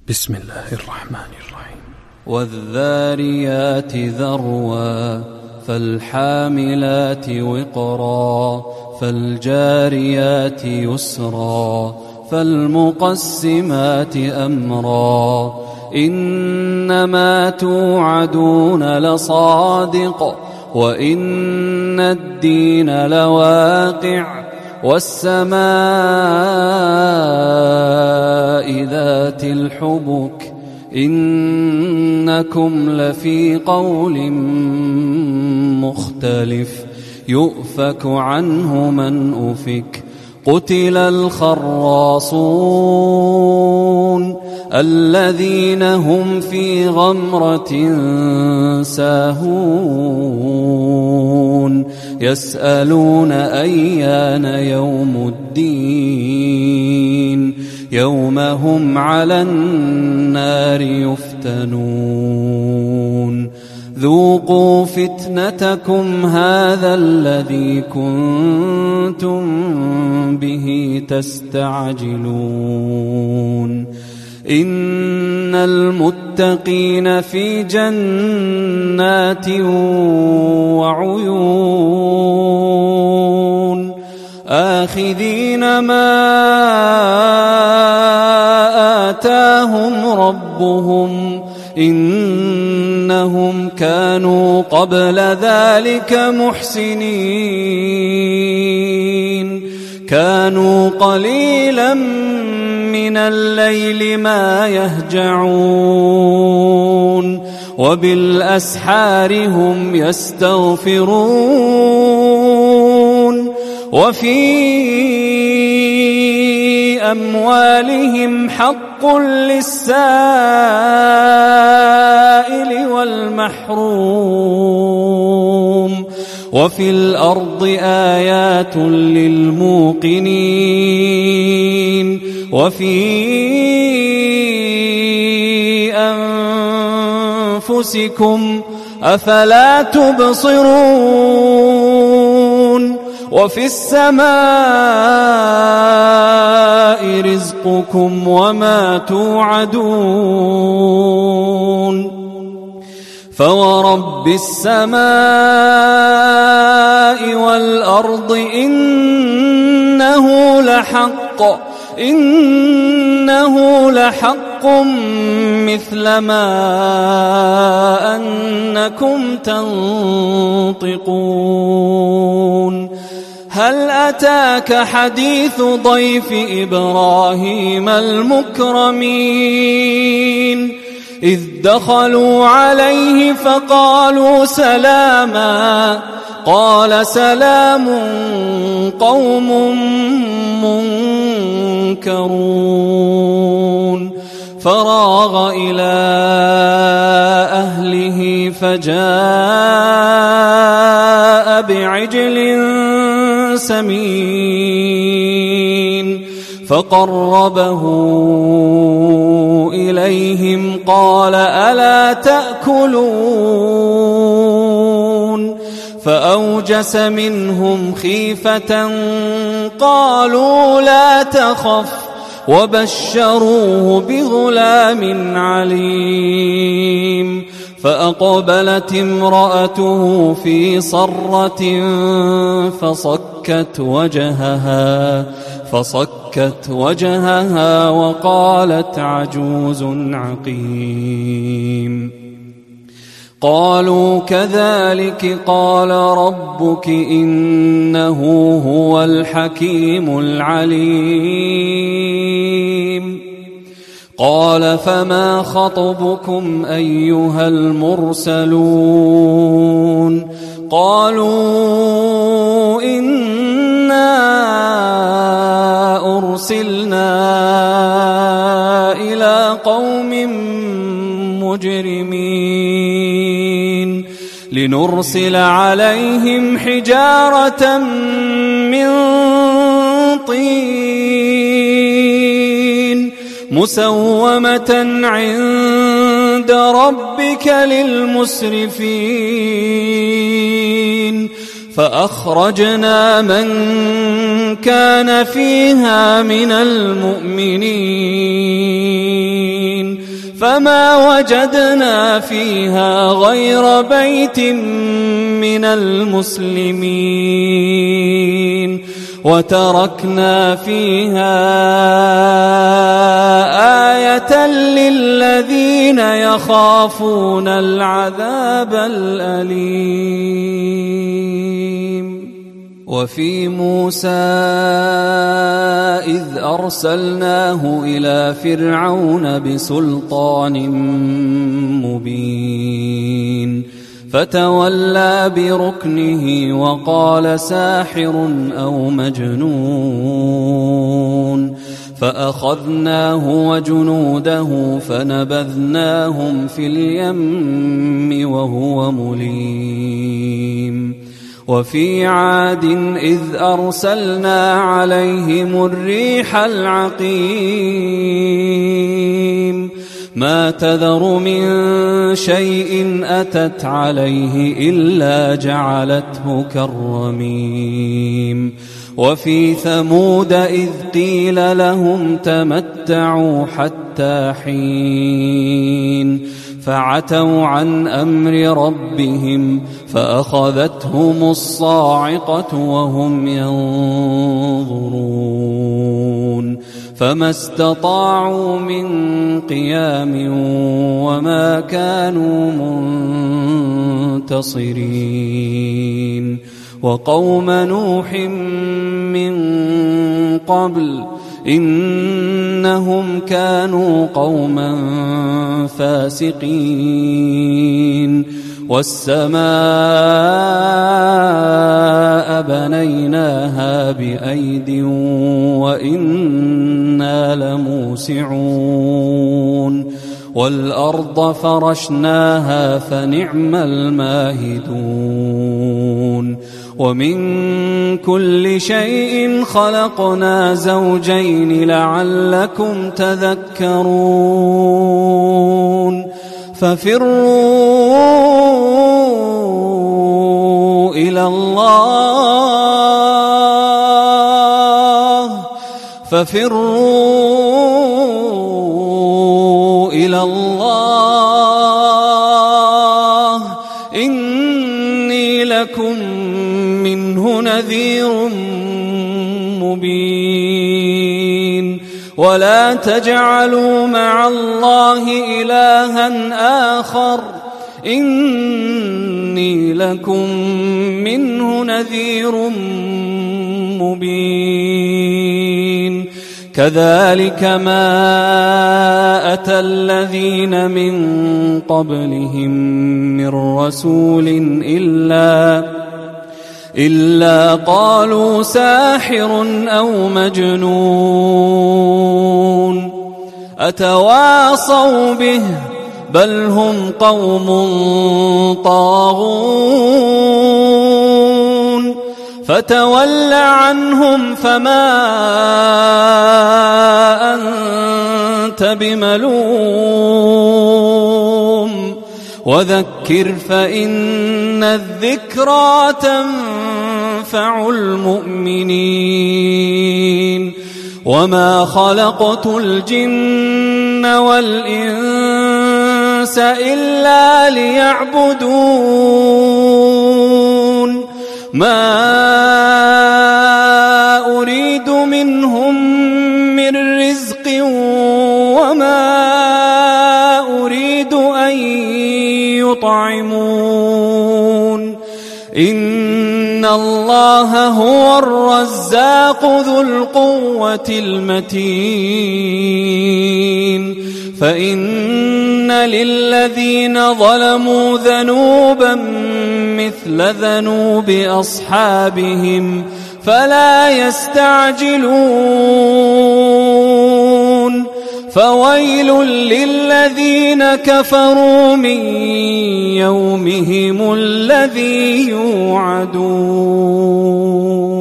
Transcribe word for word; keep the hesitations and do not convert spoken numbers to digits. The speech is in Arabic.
بسم الله الرحمن الرحيم. والذاريات ذروا فالحاملات وقرا فالجاريات يسرا فالمقسمات أمرا إنما توعدون لصادق وإن الدين لواقع والسماء ذات الحبك إنكم لفي قول مختلف يؤفك عنه من أفك قتل الخراصون الذين هم في غمرة ساهون يسألون أيان يوم الدين يوم هم على النار يفتنون ذوقوا فتنتكم هذا الذي كنتم به تستعجلون إن المتقين في جنات وعيون آخذين ما آتاهم ربهم إنهم كانوا قبل ذلك محسنين كانوا قليلا من الليل ما يهجعون وبالأسحار هم يستغفرون وفي أموالهم حق للسائل والمحروم وفي الأرض آيات للموقنين وفي أنفسكم أفلا تبصرون وفي السماء رزقكم وما توعدون فورب السماء والأرض إنه لحق إنه لحق مثل ما أنكم تنطقون هل أتاك حديث ضيف إبراهيم المكرمين إذ دخلوا عليه فقالوا سلاما قال سلام قوم منكرون فراغ إلى أهله فجاء بعجل سمين فقربه إليهم قال ألا تأكلون فأوجس منهم خيفة قالوا لا تخف وبشروه بغلام عليم فأقبلت امرأته في صرة فصكت وجهها فصكت وجهها وقالت عجوز عقيم قالوا كذلك قال ربك إنه هو الحكيم العليم قال فما خطبكم أيها المرسلون قالوا إنا أرسلنا إلى قوم مجرمين لنرسل عليهم حجارة من طين مسومة عند ربك للمسرفين فأخرجنا من كان فيها من المؤمنين فما وجدنا فيها غير بيت من المسلمين وتركنا فيها آية للذين يخافون العذاب الأليم. وفي موسى إذ أرسلناه إلى فرعون بسلطان مبين فتولى بركنه وقال ساحر أو مجنون فأخذناه وجنوده فنبذناهم في اليم وهو مليم. وفي عاد إذ أرسلنا عليهم الريح العقيم ما تذر من شيء أتت عليه إلا جعلته كالرميم. وفي ثمود إذ قيل لهم تمتعوا حتى حين فعتوا عن أمر ربهم فأخذتهم الصاعقة وهم ينظرون فما استطاعوا من قيام وما كانوا منتصرين. وقوم نوح من قبل إنهم كانوا قوما فاسقين. والسماء بنيناها بأيد وإنا لموسعون والأرض فرشناها فنعم الماهدون. ومن كل شيء خلقنا زوجين لعلكم تذكرون. ففروا إلى الله ففروا إلى الله إني لكم منه نذير مبين. ولا تجعلوا مع الله إلها آخر إني لكم منه نذير مبين. كذلك ما أتى الذين من قبلهم من رسول إلا إلا قالوا ساحر أو مجنون أتواصوا به بل هم قوم طاغون. فتول عنهم فما أنت بملوم وذكر فإن الذكرى تنفع المؤمنين. وما خلقت الجن والإنس إلا ليعبدون ما أريد منهم من رزق وما أريد أن يطعمون إن الله هو الرزاق ذو القوة المتين. فإن للذين ظلموا ذنوبا مثل ذنوب أصحابهم فلا يستعجلون. فويل للذين كفروا من يومهم الذي يوعدون.